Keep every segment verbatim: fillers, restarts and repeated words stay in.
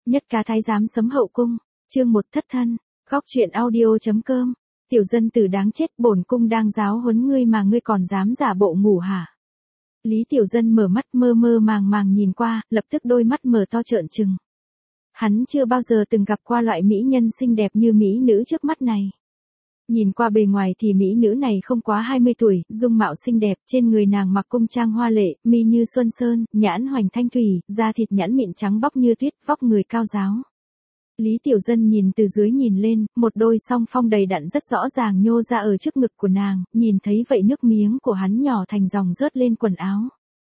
Nhất cá thái giám sấm hậu cung, chương một thất thân, góc truyện audio.com, tiểu dân tử đáng chết, bổn cung đang giáo huấn ngươi mà ngươi còn dám giả bộ ngủ hả? Lý tiểu dân mở mắt mơ mơ màng màng nhìn qua, lập tức đôi mắt mở to trợn trừng. Hắn chưa bao giờ từng gặp qua loại mỹ nhân xinh đẹp như mỹ nữ trước mắt này. Nhìn qua bề ngoài thì mỹ nữ này không quá hai mươi tuổi, dung mạo xinh đẹp, trên người nàng mặc cung trang hoa lệ, mi như xuân sơn, nhãn hoành thanh thủy, da thịt nhẵn mịn trắng bóc như tuyết, vóc người cao ráo. Lý tiểu dân nhìn từ dưới nhìn lên, một đôi song phong đầy đặn rất rõ ràng nhô ra ở trước ngực của nàng, nhìn thấy vậy nước miếng của hắn nhỏ thành dòng rớt lên quần áo.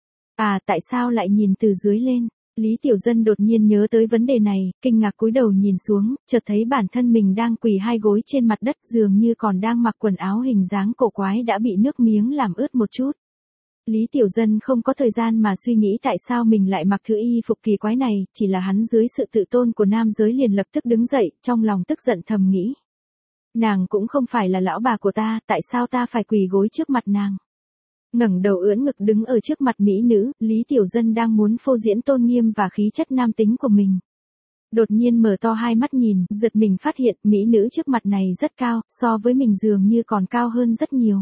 À, tại sao lại nhìn từ dưới lên? Lý tiểu dân đột nhiên nhớ tới vấn đề này, kinh ngạc cúi đầu nhìn xuống, chợt thấy bản thân mình đang quỳ hai gối trên mặt đất, dường như còn đang mặc quần áo hình dáng cổ quái đã bị nước miếng làm ướt một chút. Lý tiểu dân không có thời gian mà suy nghĩ tại sao mình lại mặc thứ y phục kỳ quái này, chỉ là hắn dưới sự tự tôn của nam giới liền lập tức đứng dậy, trong lòng tức giận thầm nghĩ. Nàng cũng không phải là lão bà của ta, tại sao ta phải quỳ gối trước mặt nàng? Ngẩng đầu ưỡn ngực đứng ở trước mặt mỹ nữ, Lý tiểu dân đang muốn phô diễn tôn nghiêm và khí chất nam tính của mình. Đột nhiên mở to hai mắt nhìn, giật mình phát hiện mỹ nữ trước mặt này rất cao, so với mình dường như còn cao hơn rất nhiều.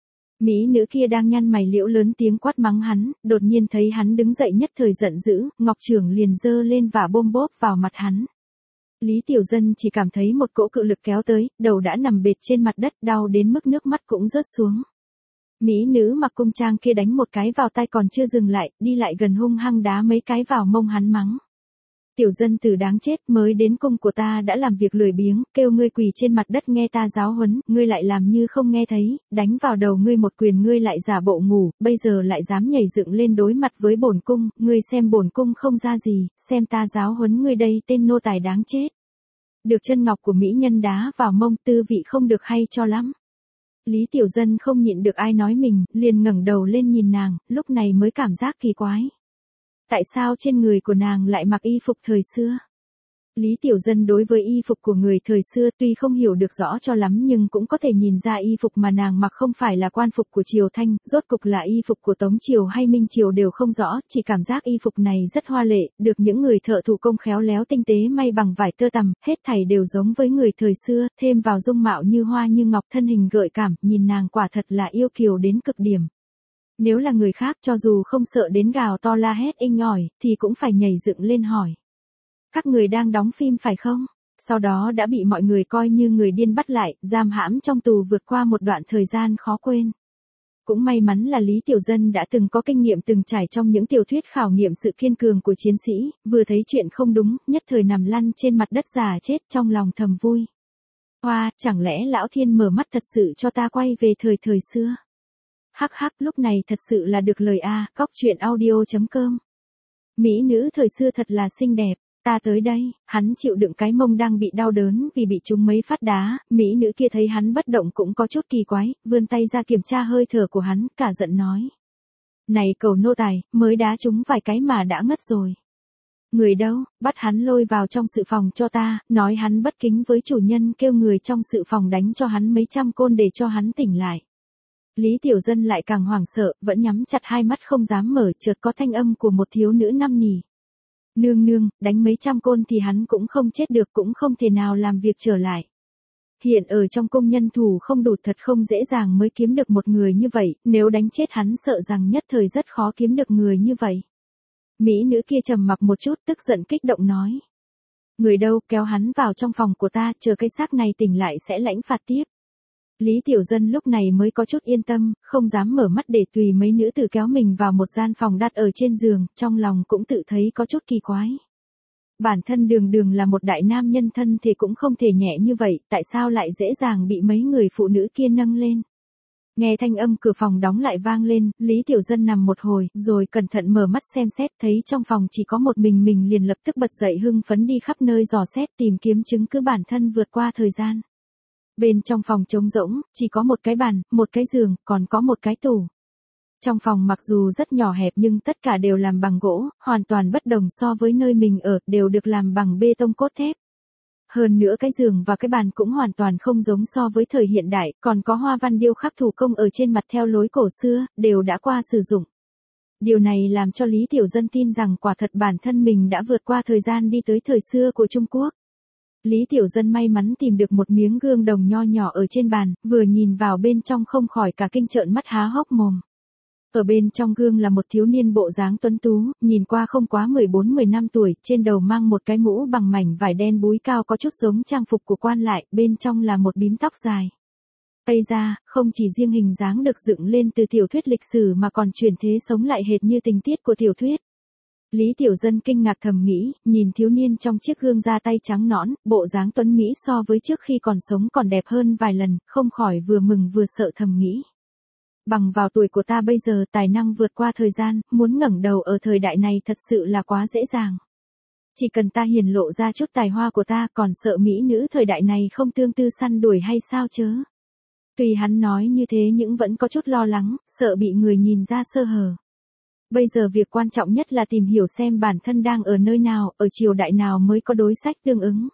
Mỹ nữ kia đang nhăn mày liễu lớn tiếng quát mắng hắn, đột nhiên thấy hắn đứng dậy nhất thời giận dữ, ngọc chưởng liền giơ lên và bôm bốp vào mặt hắn. Lý tiểu dân chỉ cảm thấy một cỗ cự lực kéo tới, đầu đã nằm bệt trên mặt đất, đau đến mức nước mắt cũng rớt xuống. Mỹ nữ mặc cung trang kia đánh một cái vào tay còn chưa dừng lại, đi lại gần hung hăng đá mấy cái vào mông hắn mắng. Tiểu dân tử đáng chết, mới đến cung của ta đã làm việc lười biếng, kêu ngươi quỳ trên mặt đất nghe ta giáo huấn, ngươi lại làm như không nghe thấy, đánh vào đầu ngươi một quyền ngươi lại giả bộ ngủ, bây giờ lại dám nhảy dựng lên đối mặt với bổn cung, ngươi xem bổn cung không ra gì, xem ta giáo huấn ngươi đây, tên nô tài đáng chết. Được chân ngọc của mỹ nhân đá vào mông, tư vị không được hay cho lắm. Lý tiểu dân không nhịn được ai nói mình, liền ngẩng đầu lên nhìn nàng, lúc này mới cảm giác kỳ quái. Tại sao trên người của nàng lại mặc y phục thời xưa? Lý tiểu dân đối với y phục của người thời xưa tuy không hiểu được rõ cho lắm nhưng cũng có thể nhìn ra y phục mà nàng mặc không phải là quan phục của Triều Thanh, rốt cục là y phục của Tống Triều hay Minh Triều đều không rõ, chỉ cảm giác y phục này rất hoa lệ, được những người thợ thủ công khéo léo tinh tế may bằng vải tơ tằm, hết thảy đều giống với người thời xưa, thêm vào dung mạo như hoa như ngọc, thân hình gợi cảm, nhìn nàng quả thật là yêu kiều đến cực điểm. Nếu là người khác cho dù không sợ đến gào to la hét inh ỏi, thì cũng phải nhảy dựng lên hỏi. Các người đang đóng phim phải không? Sau đó đã bị mọi người coi như người điên bắt lại, giam hãm trong tù vượt qua một đoạn thời gian khó quên. Cũng may mắn là Lý tiểu dân đã từng có kinh nghiệm từng trải trong những tiểu thuyết khảo nghiệm sự kiên cường của chiến sĩ, vừa thấy chuyện không đúng, nhất thời nằm lăn trên mặt đất già chết, trong lòng thầm vui. Hoa, chẳng lẽ lão thiên mở mắt thật sự cho ta quay về thời thời xưa? Hắc hắc, lúc này thật sự là được lời a, góc truyện audio.com. Mỹ nữ thời xưa thật là xinh đẹp, ta tới đây, hắn chịu đựng cái mông đang bị đau đớn vì bị trúng mấy phát đá, mỹ nữ kia thấy hắn bất động cũng có chút kỳ quái, vươn tay ra kiểm tra hơi thở của hắn, cả giận nói. Này cầu nô tài, mới đá trúng vài cái mà đã ngất rồi. Người đâu, bắt hắn lôi vào trong sự phòng cho ta, nói hắn bất kính với chủ nhân, kêu người trong sự phòng đánh cho hắn mấy trăm côn để cho hắn tỉnh lại. Lý tiểu dân lại càng hoảng sợ, vẫn nhắm chặt hai mắt không dám mở, chợt có thanh âm của một thiếu nữ năn nỉ. Nương nương, đánh mấy trăm côn thì hắn cũng không chết được, cũng không thể nào làm việc trở lại. Hiện ở trong cung nhân thủ không đủ, thật không dễ dàng mới kiếm được một người như vậy, nếu đánh chết hắn sợ rằng nhất thời rất khó kiếm được người như vậy. Mỹ nữ kia trầm mặc một chút, tức giận kích động nói. Người đâu, kéo hắn vào trong phòng của ta, chờ cái xác này tỉnh lại sẽ lãnh phạt tiếp. Lý tiểu dân lúc này mới có chút yên tâm, không dám mở mắt để tùy mấy nữ tử kéo mình vào một gian phòng đặt ở trên giường, trong lòng cũng tự thấy có chút kỳ quái. Bản thân đường đường là một đại nam nhân thân thì cũng không thể nhẹ như vậy, tại sao lại dễ dàng bị mấy người phụ nữ kia nâng lên. Nghe thanh âm cửa phòng đóng lại vang lên, Lý tiểu dân nằm một hồi, rồi cẩn thận mở mắt xem xét, thấy trong phòng chỉ có một mình mình liền lập tức bật dậy hưng phấn đi khắp nơi dò xét tìm kiếm chứng cứ bản thân vượt qua thời gian. Bên trong phòng trống rỗng, chỉ có một cái bàn, một cái giường, còn có một cái tủ. Trong phòng mặc dù rất nhỏ hẹp nhưng tất cả đều làm bằng gỗ, hoàn toàn bất đồng so với nơi mình ở, đều được làm bằng bê tông cốt thép. Hơn nữa cái giường và cái bàn cũng hoàn toàn không giống so với thời hiện đại, còn có hoa văn điêu khắc thủ công ở trên mặt theo lối cổ xưa, đều đã qua sử dụng. Điều này làm cho Lý Tiểu Dân tin rằng quả thật bản thân mình đã vượt qua thời gian đi tới thời xưa của Trung Quốc. Lý Tiểu Dân may mắn tìm được một miếng gương đồng nho nhỏ ở trên bàn, vừa nhìn vào bên trong không khỏi cả kinh trợn mắt há hốc mồm. Ở bên trong gương là một thiếu niên bộ dáng tuấn tú, nhìn qua không quá mười bốn mười lăm tuổi, trên đầu mang một cái mũ bằng mảnh vải đen búi cao có chút giống trang phục của quan lại, bên trong là một bím tóc dài. Tây ra, không chỉ riêng hình dáng được dựng lên từ tiểu thuyết lịch sử mà còn chuyển thế sống lại hệt như tình tiết của tiểu thuyết. Lý Tiểu Dân kinh ngạc thầm nghĩ, nhìn thiếu niên trong chiếc gương da tay trắng nõn, bộ dáng tuấn mỹ so với trước khi còn sống còn đẹp hơn vài lần, không khỏi vừa mừng vừa sợ thầm nghĩ. Bằng vào tuổi của ta bây giờ tài năng vượt qua thời gian, muốn ngẩng đầu ở thời đại này thật sự là quá dễ dàng. Chỉ cần ta hiển lộ ra chút tài hoa của ta còn sợ mỹ nữ thời đại này không tương tư săn đuổi hay sao chớ. Tuy hắn nói như thế nhưng vẫn có chút lo lắng, sợ bị người nhìn ra sơ hở. Bây giờ việc quan trọng nhất là tìm hiểu xem bản thân đang ở nơi nào, ở triều đại nào mới có đối sách tương ứng.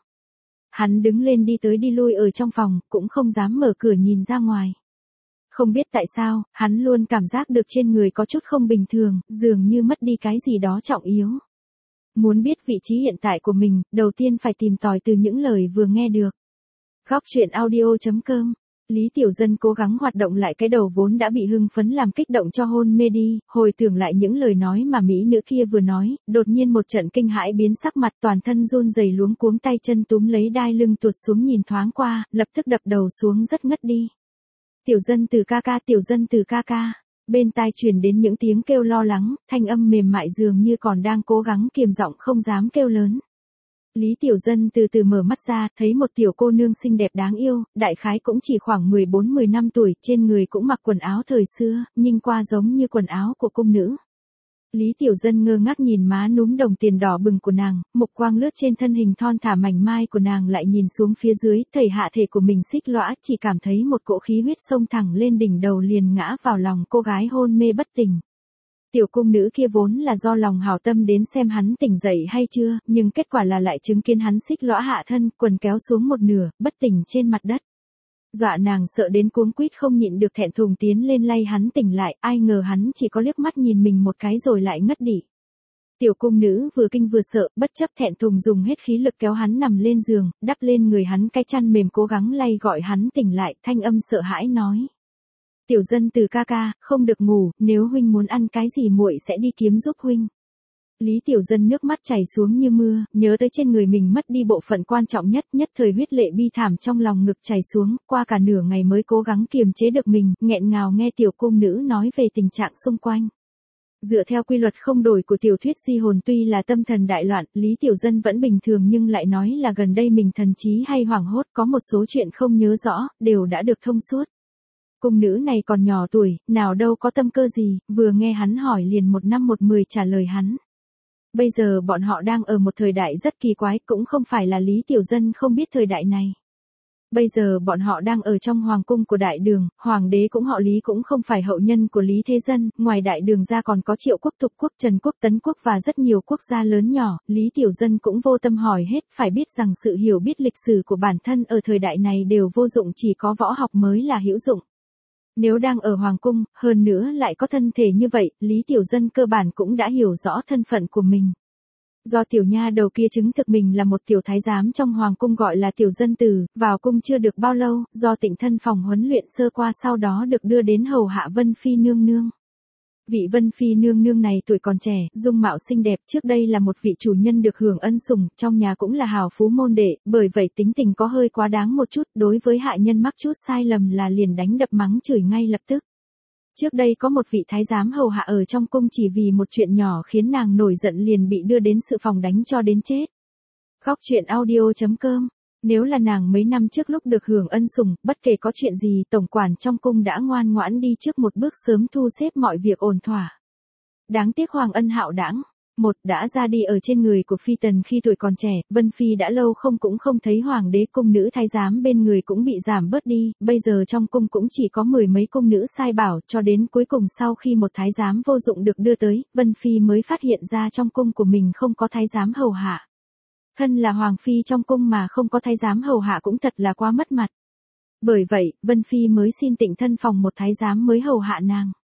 Hắn đứng lên đi tới đi lui ở trong phòng, cũng không dám mở cửa nhìn ra ngoài. Không biết tại sao, hắn luôn cảm giác được trên người có chút không bình thường, dường như mất đi cái gì đó trọng yếu. Muốn biết vị trí hiện tại của mình, đầu tiên phải tìm tòi từ những lời vừa nghe được. Góc truyện audio chấm com. Lý Tiểu Dân cố gắng hoạt động lại cái đầu vốn đã bị hưng phấn làm kích động cho hôn mê đi, hồi tưởng lại những lời nói mà mỹ nữ kia vừa nói, đột nhiên một trận kinh hãi biến sắc mặt, toàn thân run rẩy luống cuống tay chân túm lấy đai lưng tuột xuống nhìn thoáng qua, lập tức đập đầu xuống rất ngất đi. Tiểu Dân từ ca ca, Tiểu Dân từ ca ca. Bên tai truyền đến những tiếng kêu lo lắng, thanh âm mềm mại dường như còn đang cố gắng kiềm giọng không dám kêu lớn. Lý Tiểu Dân từ từ mở mắt ra, thấy một tiểu cô nương xinh đẹp đáng yêu, đại khái cũng chỉ khoảng mười bốn mười lăm tuổi, trên người cũng mặc quần áo thời xưa, nhưng qua giống như quần áo của cung nữ. Lý Tiểu Dân ngơ ngác nhìn má núm đồng tiền đỏ bừng của nàng, mục quang lướt trên thân hình thon thả mảnh mai của nàng lại nhìn xuống phía dưới, thầy hạ thể của mình xích lõa, chỉ cảm thấy một cỗ khí huyết xông thẳng lên đỉnh đầu liền ngã vào lòng cô gái hôn mê bất tỉnh. Tiểu cung nữ kia vốn là do lòng hảo tâm đến xem hắn tỉnh dậy hay chưa, nhưng kết quả là lại chứng kiến hắn xích lõa hạ thân, quần kéo xuống một nửa, bất tỉnh trên mặt đất. Dọa nàng sợ đến cuống quýt không nhịn được thẹn thùng tiến lên lay hắn tỉnh lại, ai ngờ hắn chỉ có liếc mắt nhìn mình một cái rồi lại ngất đi. Tiểu cung nữ vừa kinh vừa sợ, bất chấp thẹn thùng dùng hết khí lực kéo hắn nằm lên giường, đắp lên người hắn cái chăn mềm cố gắng lay gọi hắn tỉnh lại, thanh âm sợ hãi nói. Tiểu Dân từ ca ca, không được ngủ, nếu huynh muốn ăn cái gì muội sẽ đi kiếm giúp huynh. Lý Tiểu Dân nước mắt chảy xuống như mưa, nhớ tới trên người mình mất đi bộ phận quan trọng nhất, nhất thời huyết lệ bi thảm trong lòng ngực chảy xuống, qua cả nửa ngày mới cố gắng kiềm chế được mình, nghẹn ngào nghe tiểu cung nữ nói về tình trạng xung quanh. Dựa theo quy luật không đổi của tiểu thuyết di hồn tuy là tâm thần đại loạn, Lý Tiểu Dân vẫn bình thường nhưng lại nói là gần đây mình thần trí hay hoảng hốt, có một số chuyện không nhớ rõ, đều đã được thông suốt. Cung nữ này còn nhỏ tuổi, nào đâu có tâm cơ gì, vừa nghe hắn hỏi liền một năm một mười trả lời hắn. Bây giờ bọn họ đang ở một thời đại rất kỳ quái, cũng không phải là Lý Tiểu Dân không biết thời đại này. Bây giờ bọn họ đang ở trong hoàng cung của đại đường, hoàng đế cũng họ Lý cũng không phải hậu nhân của Lý Thế Dân, ngoài đại đường ra còn có Triệu quốc, Thục quốc, Trần quốc, Tấn quốc và rất nhiều quốc gia lớn nhỏ, Lý Tiểu Dân cũng vô tâm hỏi hết, phải biết rằng sự hiểu biết lịch sử của bản thân ở thời đại này đều vô dụng, chỉ có võ học mới là hữu dụng. Nếu đang ở hoàng cung, hơn nữa lại có thân thể như vậy, Lý Tiểu Dân cơ bản cũng đã hiểu rõ thân phận của mình. Do tiểu nha đầu kia chứng thực mình là một tiểu thái giám trong hoàng cung gọi là Tiểu Dân Tử, vào cung chưa được bao lâu, do Tịnh thân phòng huấn luyện sơ qua sau đó được đưa đến hầu hạ Vân Phi nương nương. Vị Vân Phi nương nương này tuổi còn trẻ, dung mạo xinh đẹp, trước đây là một vị chủ nhân được hưởng ân sủng, trong nhà cũng là hào phú môn đệ, bởi vậy tính tình có hơi quá đáng một chút, đối với hạ nhân mắc chút sai lầm là liền đánh đập mắng chửi ngay lập tức. Trước đây có một vị thái giám hầu hạ ở trong cung chỉ vì một chuyện nhỏ khiến nàng nổi giận liền bị đưa đến sự phòng đánh cho đến chết. Góc truyện audio chấm com. Nếu là nàng mấy năm trước lúc được hưởng ân sủng, bất kể có chuyện gì, tổng quản trong cung đã ngoan ngoãn đi trước một bước sớm thu xếp mọi việc ổn thỏa. Đáng tiếc Hoàng Ân hạo đãng, một đã ra đi ở trên người của Phi Tần khi tuổi còn trẻ, Vân Phi đã lâu không cũng không thấy hoàng đế, cung nữ thái giám bên người cũng bị giảm bớt đi, bây giờ trong cung cũng chỉ có mười mấy cung nữ sai bảo, cho đến cuối cùng sau khi một thái giám vô dụng được đưa tới, Vân Phi mới phát hiện ra trong cung của mình không có thái giám hầu hạ. Thân là hoàng phi trong cung mà không có thái giám hầu hạ cũng thật là quá mất mặt. Bởi vậy, Vân Phi mới xin Tịnh thân phòng một thái giám mới hầu hạ nàng.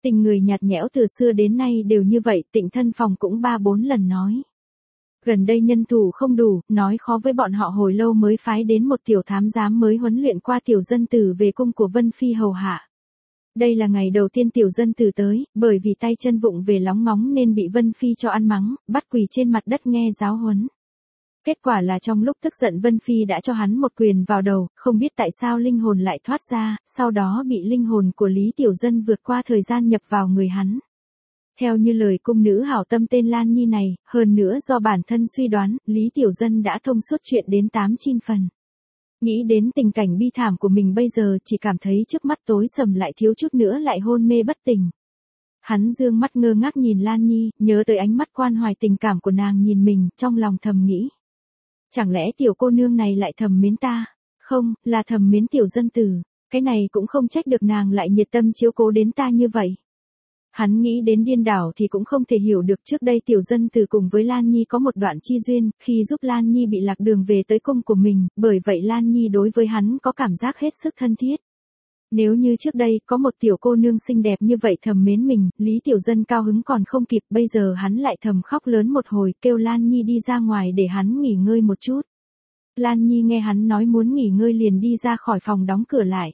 Tình người nhạt nhẽo từ xưa đến nay đều như vậy, Tịnh Thân Phòng cũng ba bốn lần nói. Gần đây nhân thủ không đủ, nói khó với bọn họ hồi lâu mới phái đến một tiểu thám giám mới huấn luyện qua tiểu dân tử về cung của Vân Phi hầu hạ. Đây là ngày đầu tiên tiểu dân tử tới, bởi vì tay chân vụng về lóng ngóng nên bị Vân Phi cho ăn mắng, bắt quỳ trên mặt đất nghe giáo huấn. Kết quả là trong lúc tức giận Vân Phi đã cho hắn một quyền vào đầu, không biết tại sao linh hồn lại thoát ra, sau đó bị linh hồn của Lý Tiểu Dân vượt qua thời gian nhập vào người hắn. Theo như lời cung nữ hảo tâm tên Lan Nhi này, hơn nữa do bản thân suy đoán, Lý Tiểu Dân đã thông suốt chuyện đến tám chín phần. Nghĩ đến tình cảnh bi thảm của mình bây giờ chỉ cảm thấy trước mắt tối sầm lại thiếu chút nữa lại hôn mê bất tỉnh. Hắn dương mắt ngơ ngác nhìn Lan Nhi, nhớ tới ánh mắt quan hoài tình cảm của nàng nhìn mình, trong lòng thầm nghĩ. Chẳng lẽ tiểu cô nương này lại thầm mến ta? Không, là thầm mến tiểu dân tử. Cái này cũng không trách được nàng lại nhiệt tâm chiếu cố đến ta như vậy. Hắn nghĩ đến điên đảo thì cũng không thể hiểu được trước đây tiểu dân tử cùng với Lan Nhi có một đoạn chi duyên, khi giúp Lan Nhi bị lạc đường về tới cung của mình, bởi vậy Lan Nhi đối với hắn có cảm giác hết sức thân thiết. Nếu như trước đây có một tiểu cô nương xinh đẹp như vậy thầm mến mình, Lý Tiểu Dân cao hứng còn không kịp, bây giờ hắn lại thầm khóc lớn một hồi, kêu Lan Nhi đi ra ngoài để hắn nghỉ ngơi một chút. Lan Nhi nghe hắn nói muốn nghỉ ngơi liền đi ra khỏi phòng đóng cửa lại.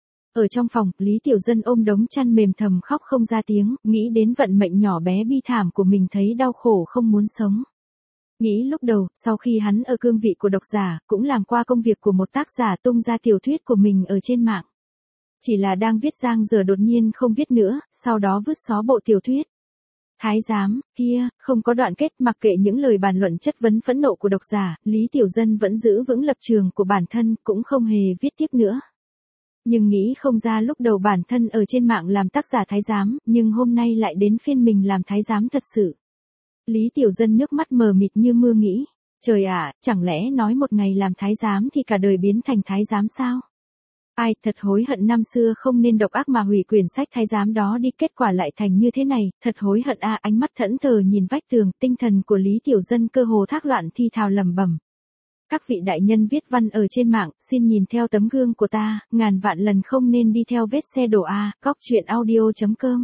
Ở trong phòng, Lý Tiểu Dân ôm đống chăn mềm thầm khóc không ra tiếng, nghĩ đến vận mệnh nhỏ bé bi thảm của mình thấy đau khổ không muốn sống. Nghĩ lúc đầu, sau khi hắn ở cương vị của độc giả, cũng làm qua công việc của một tác giả tung ra tiểu thuyết của mình ở trên mạng. Chỉ là đang viết giang giờ đột nhiên không viết nữa, sau đó vứt xó bộ tiểu thuyết. Thái giám, kia, không có đoạn kết, mặc kệ những lời bàn luận chất vấn phẫn nộ của độc giả, Lý Tiểu Dân vẫn giữ vững lập trường của bản thân, cũng không hề viết tiếp nữa. Nhưng nghĩ không ra lúc đầu bản thân ở trên mạng làm tác giả thái giám, nhưng hôm nay lại đến phiên mình làm thái giám thật sự. Lý Tiểu Dân nước mắt mờ mịt như mưa nghĩ, trời ạ, chẳng lẽ nói một ngày làm thái giám thì cả đời biến thành thái giám sao? Ai, thật hối hận năm xưa không nên độc ác mà hủy quyển sách thái giám đó đi, kết quả lại thành như thế này, thật hối hận a. Ánh mắt thẫn thờ nhìn vách tường, tinh thần của Lý Tiểu Dân cơ hồ thác loạn thi thào lẩm bẩm. Các vị đại nhân viết văn ở trên mạng, xin nhìn theo tấm gương của ta, ngàn vạn lần không nên đi theo vết xe đổ a. Cóc truyện audio chấm com.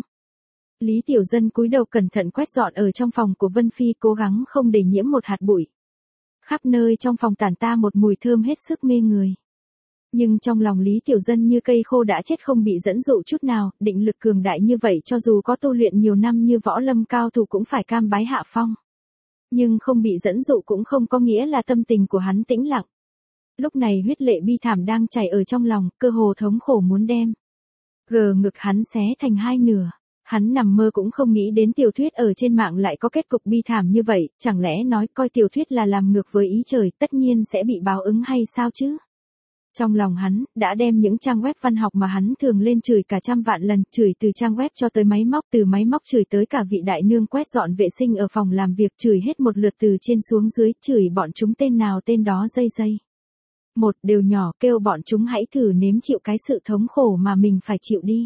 Lý Tiểu Dân cúi đầu cẩn thận quét dọn ở trong phòng của Vân Phi, cố gắng không để nhiễm một hạt bụi. Khắp nơi trong phòng tản ta một mùi thơm hết sức mê người. Nhưng trong lòng Lý Tiểu Dân như cây khô đã chết không bị dẫn dụ chút nào, định lực cường đại như vậy cho dù có tu luyện nhiều năm như võ lâm cao thủ cũng phải cam bái hạ phong. Nhưng không bị dẫn dụ cũng không có nghĩa là tâm tình của hắn tĩnh lặng. Lúc này huyết lệ bi thảm đang chảy ở trong lòng, cơ hồ thống khổ muốn đem gờ ngực hắn xé thành hai nửa. Hắn nằm mơ cũng không nghĩ đến tiểu thuyết ở trên mạng lại có kết cục bi thảm như vậy, chẳng lẽ nói coi tiểu thuyết là làm ngược với ý trời, tất nhiên sẽ bị báo ứng hay sao chứ? Trong lòng hắn, đã đem những trang web văn học mà hắn thường lên chửi cả trăm vạn lần, chửi từ trang web cho tới máy móc, từ máy móc chửi tới cả vị đại nương quét dọn vệ sinh ở phòng làm việc, chửi hết một lượt từ trên xuống dưới, chửi bọn chúng tên nào tên đó dây dây. Một đều nhỏ, kêu bọn chúng hãy thử nếm chịu cái sự thống khổ mà mình phải chịu đi.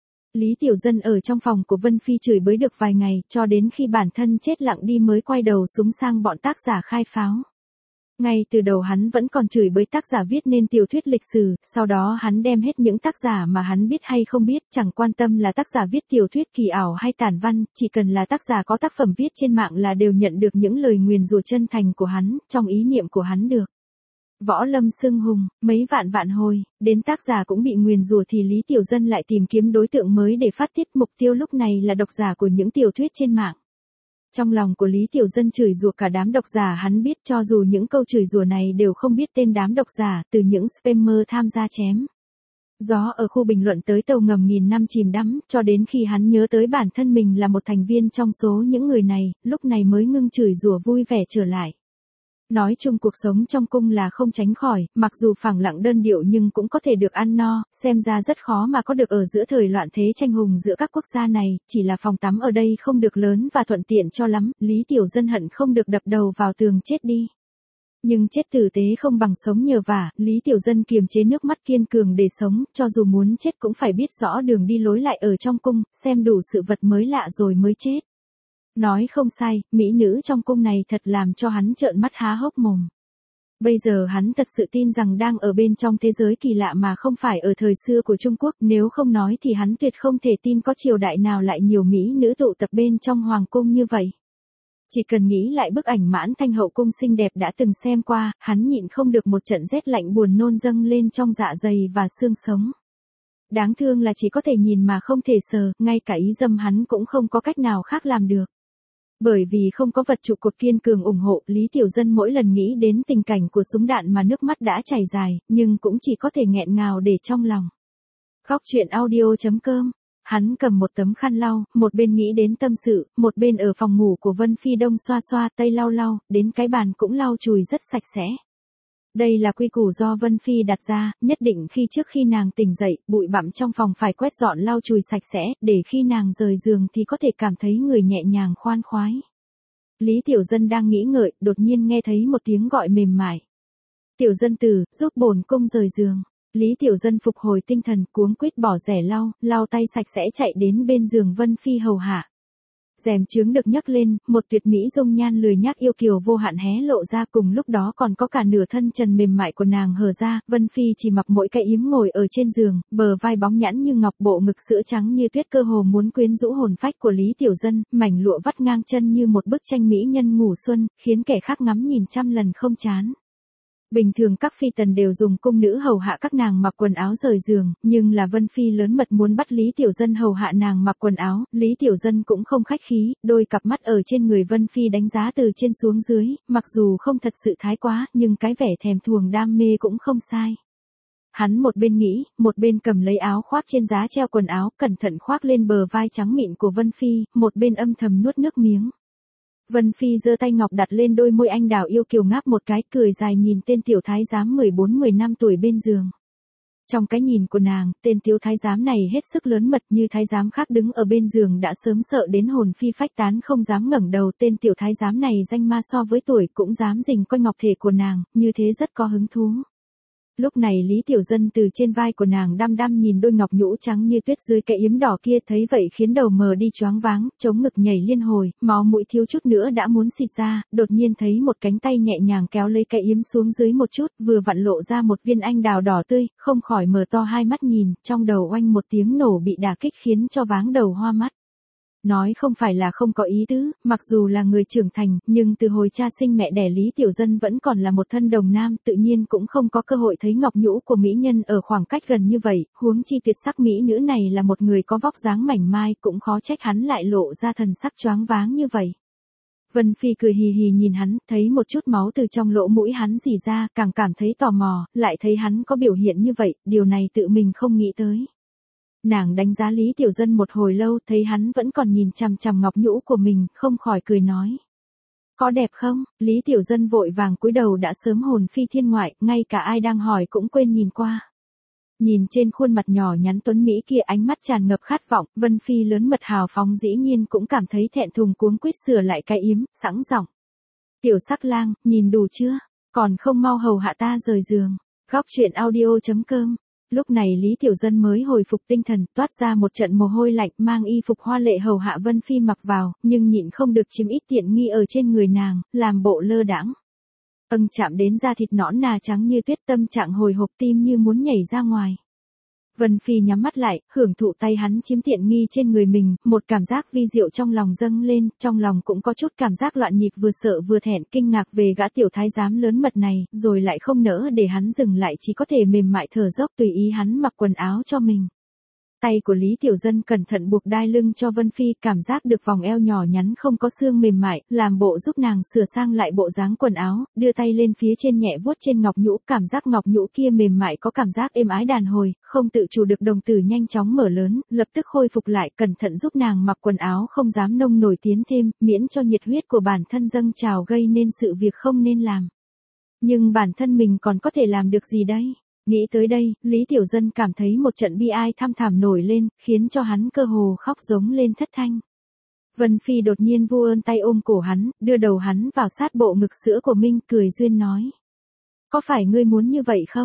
Lý Tiểu Dân ở trong phòng của Vân Phi chửi bới được vài ngày, cho đến khi bản thân chết lặng đi mới quay đầu súng sang bọn tác giả khai pháo. Ngay từ đầu hắn vẫn còn chửi bới tác giả viết nên tiểu thuyết lịch sử, sau đó hắn đem hết những tác giả mà hắn biết hay không biết, chẳng quan tâm là tác giả viết tiểu thuyết kỳ ảo hay tản văn, chỉ cần là tác giả có tác phẩm viết trên mạng là đều nhận được những lời nguyền rủa chân thành của hắn, trong ý niệm của hắn được. Võ lâm xưng hùng, mấy vạn vạn hồi, đến tác giả cũng bị nguyền rủa thì Lý Tiểu Dân lại tìm kiếm đối tượng mới để phát tiết, mục tiêu lúc này là độc giả của những tiểu thuyết trên mạng. Trong lòng của Lý Tiểu Dân chửi rủa cả đám độc giả hắn biết, cho dù những câu chửi rủa này đều không biết tên đám độc giả, từ những spammer tham gia chém gió ở khu bình luận tới tàu ngầm nghìn năm chìm đắm, cho đến khi hắn nhớ tới bản thân mình là một thành viên trong số những người này, lúc này mới ngưng chửi rủa vui vẻ trở lại. Nói chung cuộc sống trong cung là không tránh khỏi, mặc dù phẳng lặng đơn điệu nhưng cũng có thể được ăn no, xem ra rất khó mà có được ở giữa thời loạn thế tranh hùng giữa các quốc gia này, chỉ là phòng tắm ở đây không được lớn và thuận tiện cho lắm, Lý Tiểu Dân hận không được đập đầu vào tường chết đi. Nhưng chết tử tế không bằng sống nhờ vả, Lý Tiểu Dân kiềm chế nước mắt kiên cường để sống, cho dù muốn chết cũng phải biết rõ đường đi lối lại ở trong cung, xem đủ sự vật mới lạ rồi mới chết. Nói không sai, mỹ nữ trong cung này thật làm cho hắn trợn mắt há hốc mồm. Bây giờ hắn thật sự tin rằng đang ở bên trong thế giới kỳ lạ mà không phải ở thời xưa của Trung Quốc, nếu không nói thì hắn tuyệt không thể tin có triều đại nào lại nhiều mỹ nữ tụ tập bên trong hoàng cung như vậy. Chỉ cần nghĩ lại bức ảnh Mãn Thanh hậu cung xinh đẹp đã từng xem qua, hắn nhịn không được một trận rét lạnh buồn nôn dâng lên trong dạ dày và xương sống. Đáng thương là chỉ có thể nhìn mà không thể sờ, ngay cả ý dâm hắn cũng không có cách nào khác làm được. Bởi vì không có vật trụ cột kiên cường ủng hộ, Lý Tiểu Dân mỗi lần nghĩ đến tình cảnh của súng đạn mà nước mắt đã chảy dài, nhưng cũng chỉ có thể nghẹn ngào để trong lòng. Góc truyện audio chấm com. Hắn cầm một tấm khăn lau, một bên nghĩ đến tâm sự, một bên ở phòng ngủ của Vân Phi đông xoa xoa tay lau lau, đến cái bàn cũng lau chùi rất sạch sẽ. Đây là quy củ do Vân Phi đặt ra, nhất định khi trước khi nàng tỉnh dậy, bụi bặm trong phòng phải quét dọn lau chùi sạch sẽ, để khi nàng rời giường thì có thể cảm thấy người nhẹ nhàng khoan khoái. Lý Tiểu Dân đang nghĩ ngợi, đột nhiên nghe thấy một tiếng gọi mềm mại. Tiểu Dân tử, giúp bổn cung rời giường. Lý Tiểu Dân phục hồi tinh thần, cuống quýt bỏ rẻ lau, lau tay sạch sẽ chạy đến bên giường Vân Phi hầu hạ. Rèm chướng được nhấc lên, một tuyệt mỹ dung nhan lười nhác yêu kiều vô hạn hé lộ ra, cùng lúc đó còn có cả nửa thân trần mềm mại của nàng hở ra. Vân Phi chỉ mặc mỗi cái yếm ngồi ở trên giường, bờ vai bóng nhẵn như ngọc, bộ ngực sữa trắng như tuyết, cơ hồ muốn quyến rũ hồn phách của Lý Tiểu Dân, mảnh lụa vắt ngang chân như một bức tranh mỹ nhân ngủ xuân, khiến kẻ khác ngắm nhìn trăm lần không chán. Bình thường các phi tần đều dùng cung nữ hầu hạ các nàng mặc quần áo rời giường, nhưng là Vân Phi lớn mật muốn bắt Lý Tiểu Dân hầu hạ nàng mặc quần áo, Lý Tiểu Dân cũng không khách khí, đôi cặp mắt ở trên người Vân Phi đánh giá từ trên xuống dưới, mặc dù không thật sự thái quá, nhưng cái vẻ thèm thuồng đam mê cũng không sai. Hắn một bên nghĩ, một bên cầm lấy áo khoác trên giá treo quần áo, cẩn thận khoác lên bờ vai trắng mịn của Vân Phi, một bên âm thầm nuốt nước miếng. Vân Phi giơ tay ngọc đặt lên đôi môi anh đào yêu kiều ngáp một cái, cười dài nhìn tên tiểu thái giám mười bốn mười lăm tuổi bên giường. Trong cái nhìn của nàng, tên tiểu thái giám này hết sức lớn mật, như thái giám khác đứng ở bên giường đã sớm sợ đến hồn phi phách tán không dám ngẩng đầu. Tên tiểu thái giám này danh ma so với tuổi cũng dám rình coi ngọc thể của nàng, như thế rất có hứng thú. Lúc này Lý Tiểu Dân từ trên vai của nàng đăm đăm nhìn đôi ngọc nhũ trắng như tuyết dưới cái yếm đỏ kia, thấy vậy khiến đầu mờ đi choáng váng, chống ngực nhảy liên hồi, máu mũi thiếu chút nữa đã muốn xịt ra, đột nhiên thấy một cánh tay nhẹ nhàng kéo lấy cái yếm xuống dưới một chút, vừa vặn lộ ra một viên anh đào đỏ tươi, không khỏi mở to hai mắt nhìn, trong đầu oanh một tiếng nổ bị đả kích khiến cho váng đầu hoa mắt. Nói không phải là không có ý tứ, mặc dù là người trưởng thành, nhưng từ hồi cha sinh mẹ đẻ Lý Tiểu Dân vẫn còn là một thân đồng nam, tự nhiên cũng không có cơ hội thấy ngọc nhũ của mỹ nhân ở khoảng cách gần như vậy, huống chi tuyệt sắc mỹ nữ này là một người có vóc dáng mảnh mai, cũng khó trách hắn lại lộ ra thần sắc choáng váng như vậy. Vân Phi cười hì hì nhìn hắn, thấy một chút máu từ trong lỗ mũi hắn rỉ ra, càng cảm thấy tò mò, lại thấy hắn có biểu hiện như vậy, điều này tự mình không nghĩ tới. Nàng đánh giá Lý Tiểu Dân một hồi lâu, thấy hắn vẫn còn nhìn chằm chằm ngọc nhũ của mình, không khỏi cười nói. Có đẹp không? Lý Tiểu Dân vội vàng cúi đầu đã sớm hồn phi thiên ngoại, ngay cả ai đang hỏi cũng quên nhìn qua. Nhìn trên khuôn mặt nhỏ nhắn tuấn mỹ kia, ánh mắt tràn ngập khát vọng, Vân Phi lớn mật hào phóng dĩ nhiên cũng cảm thấy thẹn thùng, cuống quýt sửa lại cái yếm, sẵn giọng. Tiểu sắc lang, nhìn đủ chưa? Còn không mau hầu hạ ta rời giường. Góc truyện audio chấm com. Lúc này Lý Tiểu Dân mới hồi phục tinh thần, toát ra một trận mồ hôi lạnh, mang y phục hoa lệ hầu hạ Vân Phi mặc vào, nhưng nhịn không được chiếm ít tiện nghi ở trên người nàng, làm bộ lơ đãng. Âng chạm đến da thịt nõn nà trắng như tuyết, tâm trạng hồi hộp, tim như muốn nhảy ra ngoài. Vân Phi nhắm mắt lại, hưởng thụ tay hắn chiếm tiện nghi trên người mình, một cảm giác vi diệu trong lòng dâng lên, trong lòng cũng có chút cảm giác loạn nhịp, vừa sợ vừa thẹn, kinh ngạc về gã tiểu thái giám lớn mật này, rồi lại không nỡ để hắn dừng lại, chỉ có thể mềm mại thở dốc tùy ý hắn mặc quần áo cho mình. Tay của Lý Tiểu Dân cẩn thận buộc đai lưng cho Vân Phi, cảm giác được vòng eo nhỏ nhắn không có xương mềm mại, làm bộ giúp nàng sửa sang lại bộ dáng quần áo, đưa tay lên phía trên nhẹ vuốt trên ngọc nhũ, cảm giác ngọc nhũ kia mềm mại có cảm giác êm ái đàn hồi, không tự chủ được đồng tử nhanh chóng mở lớn, lập tức khôi phục lại, cẩn thận giúp nàng mặc quần áo, không dám nông nổi tiến thêm, miễn cho nhiệt huyết của bản thân dâng trào gây nên sự việc không nên làm. Nhưng bản thân mình còn có thể làm được gì đây? Nghĩ tới đây, Lý Tiểu Dân cảm thấy một trận bi ai thăm thẳm nổi lên, khiến cho hắn cơ hồ khóc giống lên thất thanh. Vân Phi đột nhiên vu ơn tay ôm cổ hắn, đưa đầu hắn vào sát bộ ngực sữa của mình, cười duyên nói. Có phải ngươi muốn như vậy không?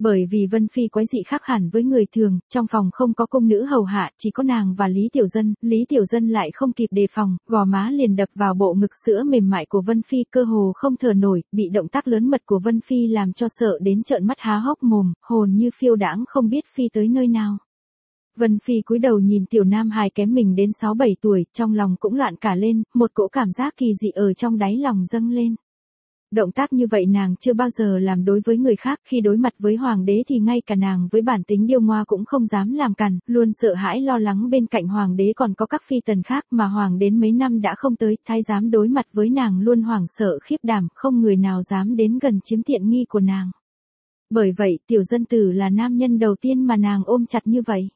Bởi vì Vân Phi quái dị khác hẳn với người thường, trong phòng không có cung nữ hầu hạ, chỉ có nàng và Lý Tiểu Dân, Lý Tiểu Dân lại không kịp đề phòng, gò má liền đập vào bộ ngực sữa mềm mại của Vân Phi, cơ hồ không thở nổi, bị động tác lớn mật của Vân Phi làm cho sợ đến trợn mắt há hốc mồm, hồn như phiêu đãng không biết phi tới nơi nào. Vân Phi cúi đầu nhìn tiểu nam hài kém mình đến sáu bảy tuổi, trong lòng cũng loạn cả lên, một cỗ cảm giác kỳ dị ở trong đáy lòng dâng lên. Động tác như vậy nàng chưa bao giờ làm đối với người khác, khi đối mặt với hoàng đế thì ngay cả nàng với bản tính điêu ngoa cũng không dám làm cằn, luôn sợ hãi lo lắng bên cạnh hoàng đế còn có các phi tần khác mà hoàng đến mấy năm đã không tới, thái giám đối mặt với nàng luôn hoảng sợ khiếp đảm, không người nào dám đến gần chiếm tiện nghi của nàng. Bởi vậy Tiểu Dân Tử là nam nhân đầu tiên mà nàng ôm chặt như vậy.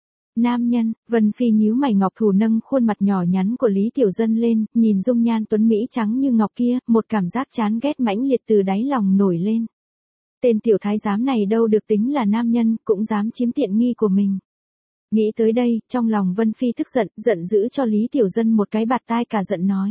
Nam nhân, Vân Phi nhíu mày ngọc thủ nâng khuôn mặt nhỏ nhắn của Lý Tiểu Dân lên, nhìn dung nhan tuấn mỹ trắng như ngọc kia, một cảm giác chán ghét mãnh liệt từ đáy lòng nổi lên. Tên tiểu thái giám này đâu được tính là nam nhân, cũng dám chiếm tiện nghi của mình. Nghĩ tới đây, trong lòng Vân Phi tức giận, giận dữ cho Lý Tiểu Dân một cái bạt tai cả giận nói.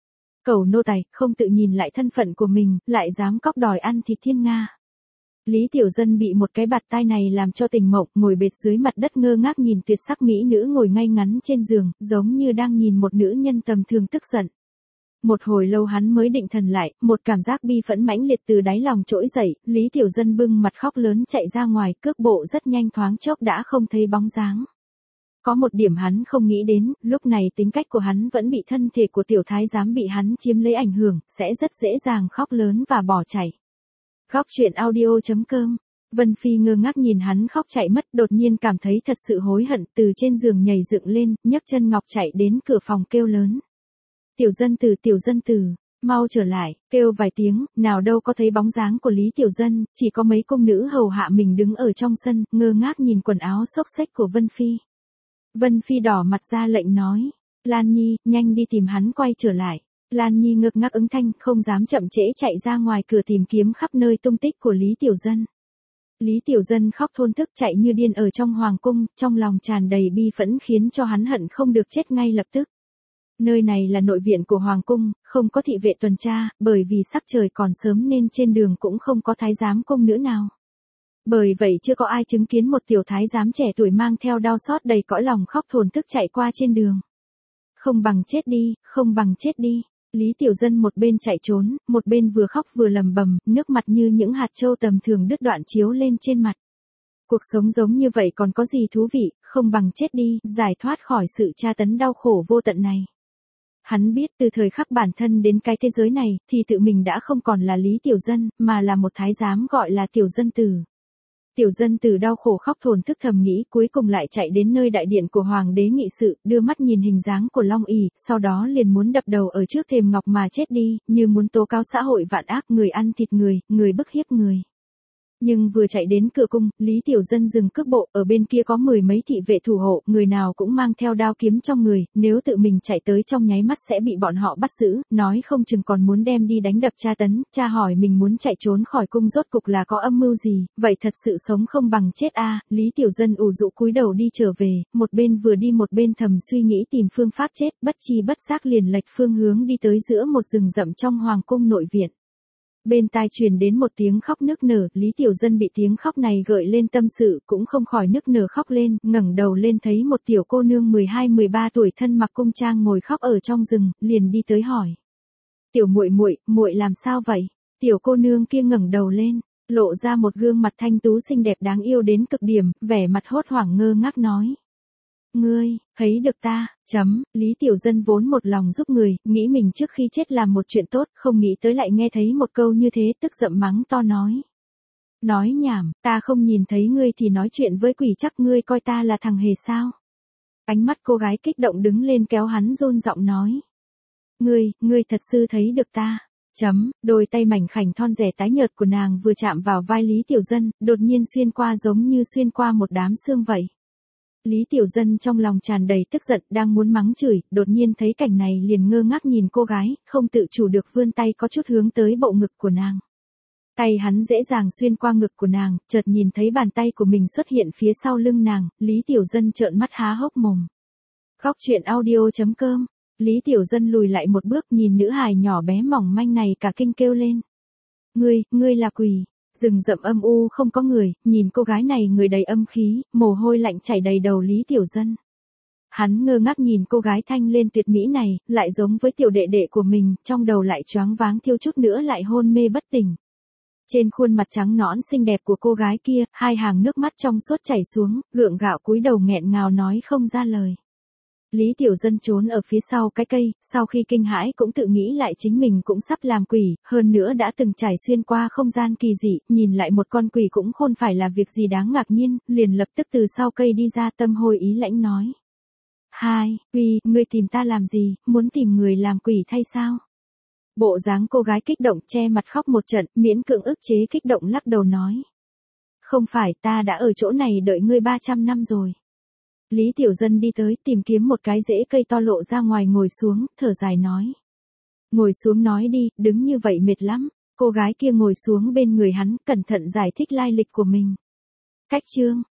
Cẩu nô tài, không tự nhìn lại thân phận của mình, lại dám cóc đòi ăn thịt thiên nga. Lý Tiểu Dân bị một cái bạt tai này làm cho tỉnh mộng, ngồi bệt dưới mặt đất ngơ ngác nhìn tuyệt sắc mỹ nữ ngồi ngay ngắn trên giường, giống như đang nhìn một nữ nhân tầm thường tức giận. Một hồi lâu hắn mới định thần lại, một cảm giác bi phẫn mãnh liệt từ đáy lòng trỗi dậy, Lý Tiểu Dân bưng mặt khóc lớn chạy ra ngoài, cước bộ rất nhanh thoáng chốc đã không thấy bóng dáng. Có một điểm hắn không nghĩ đến, lúc này tính cách của hắn vẫn bị thân thể của tiểu thái giám bị hắn chiếm lấy ảnh hưởng, sẽ rất dễ dàng khóc lớn và bỏ chạy. Khóc chuyện audio chấm com. Vân Phi ngơ ngác nhìn hắn khóc chạy mất, đột nhiên cảm thấy thật sự hối hận, từ trên giường nhảy dựng lên, nhấc chân ngọc chạy đến cửa phòng kêu lớn. Tiểu Dân Tử, Tiểu Dân Tử, mau trở lại, kêu vài tiếng, nào đâu có thấy bóng dáng của Lý Tiểu Dân, chỉ có mấy cung nữ hầu hạ mình đứng ở trong sân, ngơ ngác nhìn quần áo xốc xếch của Vân Phi. Vân Phi đỏ mặt ra lệnh nói, Lan Nhi, nhanh đi tìm hắn quay trở lại. Lan Nhi ngực ngắc ứng thanh, không dám chậm trễ chạy ra ngoài cửa tìm kiếm khắp nơi tung tích của Lý Tiểu Dân. Lý Tiểu Dân khóc thôn thức chạy như điên ở trong hoàng cung, trong lòng tràn đầy bi phẫn khiến cho hắn hận không được chết ngay lập tức. Nơi này là nội viện của hoàng cung, không có thị vệ tuần tra, bởi vì sắc trời còn sớm nên trên đường cũng không có thái giám cung nữ nào. Bởi vậy chưa có ai chứng kiến một tiểu thái giám trẻ tuổi mang theo đau xót đầy cõi lòng khóc thổn thức chạy qua trên đường. Không bằng chết đi, không bằng chết đi. Lý Tiểu Dân một bên chạy trốn, một bên vừa khóc vừa lầm bầm, nước mặt như những hạt châu tầm thường đứt đoạn chiếu lên trên mặt. Cuộc sống giống như vậy còn có gì thú vị, không bằng chết đi, giải thoát khỏi sự tra tấn đau khổ vô tận này. Hắn biết từ thời khắc bản thân đến cái thế giới này, thì tự mình đã không còn là Lý Tiểu Dân, mà là một thái giám gọi là Tiểu Dân Tử. Tiểu Dân Tử đau khổ khóc thổn thức thầm nghĩ, cuối cùng lại chạy đến nơi đại điện của hoàng đế nghị sự, đưa mắt nhìn hình dáng của Long ỷ, sau đó liền muốn đập đầu ở trước thềm ngọc mà chết đi, như muốn tố cáo xã hội vạn ác, người ăn thịt người, người bức hiếp người. Nhưng vừa chạy đến cửa cung, Lý Tiểu Dân dừng cước bộ, ở bên kia có mười mấy thị vệ thủ hộ, người nào cũng mang theo đao kiếm trong người, nếu tự mình chạy tới trong nháy mắt sẽ bị bọn họ bắt giữ, nói không chừng còn muốn đem đi đánh đập tra tấn, cha hỏi mình muốn chạy trốn khỏi cung rốt cục là có âm mưu gì, vậy thật sự sống không bằng chết a. À. Lý Tiểu Dân ủ rũ cúi đầu đi trở về, một bên vừa đi một bên thầm suy nghĩ tìm phương pháp chết, bất chi bất giác liền lệch phương hướng đi tới giữa một rừng rậm trong hoàng cung nội viện. Bên tai truyền đến một tiếng khóc nức nở, Lý Tiểu Dân bị tiếng khóc này gợi lên tâm sự, cũng không khỏi nức nở khóc lên, ngẩng đầu lên thấy một tiểu cô nương mười hai mười ba tuổi thân mặc cung trang ngồi khóc ở trong rừng, liền đi tới hỏi. Tiểu muội muội, muội làm sao vậy? Tiểu cô nương kia ngẩng đầu lên, lộ ra một gương mặt thanh tú xinh đẹp đáng yêu đến cực điểm, vẻ mặt hốt hoảng ngơ ngác nói. Ngươi, thấy được ta, chấm, Lý Tiểu Dân vốn một lòng giúp người, nghĩ mình trước khi chết làm một chuyện tốt, không nghĩ tới lại nghe thấy một câu như thế, tức giận mắng to nói. Nói nhảm, ta không nhìn thấy ngươi thì nói chuyện với quỷ, chắc ngươi coi ta là thằng hề sao? Ánh mắt cô gái kích động đứng lên kéo hắn run giọng nói. Ngươi, ngươi thật sự thấy được ta. Chấm, đôi tay mảnh khảnh thon rẻ tái nhợt của nàng vừa chạm vào vai Lý Tiểu Dân, đột nhiên xuyên qua giống như xuyên qua một đám xương vậy. Lý Tiểu Dân trong lòng tràn đầy tức giận, đang muốn mắng chửi, đột nhiên thấy cảnh này liền ngơ ngác nhìn cô gái, không tự chủ được vươn tay có chút hướng tới bộ ngực của nàng. Tay hắn dễ dàng xuyên qua ngực của nàng, chợt nhìn thấy bàn tay của mình xuất hiện phía sau lưng nàng, Lý Tiểu Dân trợn mắt há hốc mồm. Khóc chuyện audio chấm com. Lý Tiểu Dân lùi lại một bước nhìn nữ hài nhỏ bé mỏng manh này cả kinh kêu lên. Ngươi, ngươi là quỷ. Rừng rậm âm u không có người, nhìn cô gái này người đầy âm khí, mồ hôi lạnh chảy đầy đầu Lý Tiểu Dân. Hắn ngơ ngác nhìn cô gái thanh lên tuyệt mỹ này, lại giống với tiểu đệ đệ của mình, trong đầu lại choáng váng thiếu chút nữa lại hôn mê bất tỉnh. Trên khuôn mặt trắng nõn xinh đẹp của cô gái kia, hai hàng nước mắt trong suốt chảy xuống, gượng gạo cúi đầu nghẹn ngào nói không ra lời. Lý Tiểu Dân trốn ở phía sau cái cây, sau khi kinh hãi cũng tự nghĩ lại chính mình cũng sắp làm quỷ, hơn nữa đã từng trải xuyên qua không gian kỳ dị, nhìn lại một con quỷ cũng không phải là việc gì đáng ngạc nhiên, liền lập tức từ sau cây đi ra tâm hôi ý lãnh nói. Hai, Uy, ngươi tìm ta làm gì, muốn tìm người làm quỷ thay sao? Bộ dáng cô gái kích động che mặt khóc một trận, miễn cưỡng ức chế kích động lắc đầu nói. Không phải, ta đã ở chỗ này đợi ngươi ba trăm năm rồi. Lý Tiểu Dân đi tới tìm kiếm một cái rễ cây to lộ ra ngoài ngồi xuống, thở dài nói. Ngồi xuống nói đi, đứng như vậy mệt lắm. Cô gái kia ngồi xuống bên người hắn, cẩn thận giải thích lai lịch của mình. Cách chương.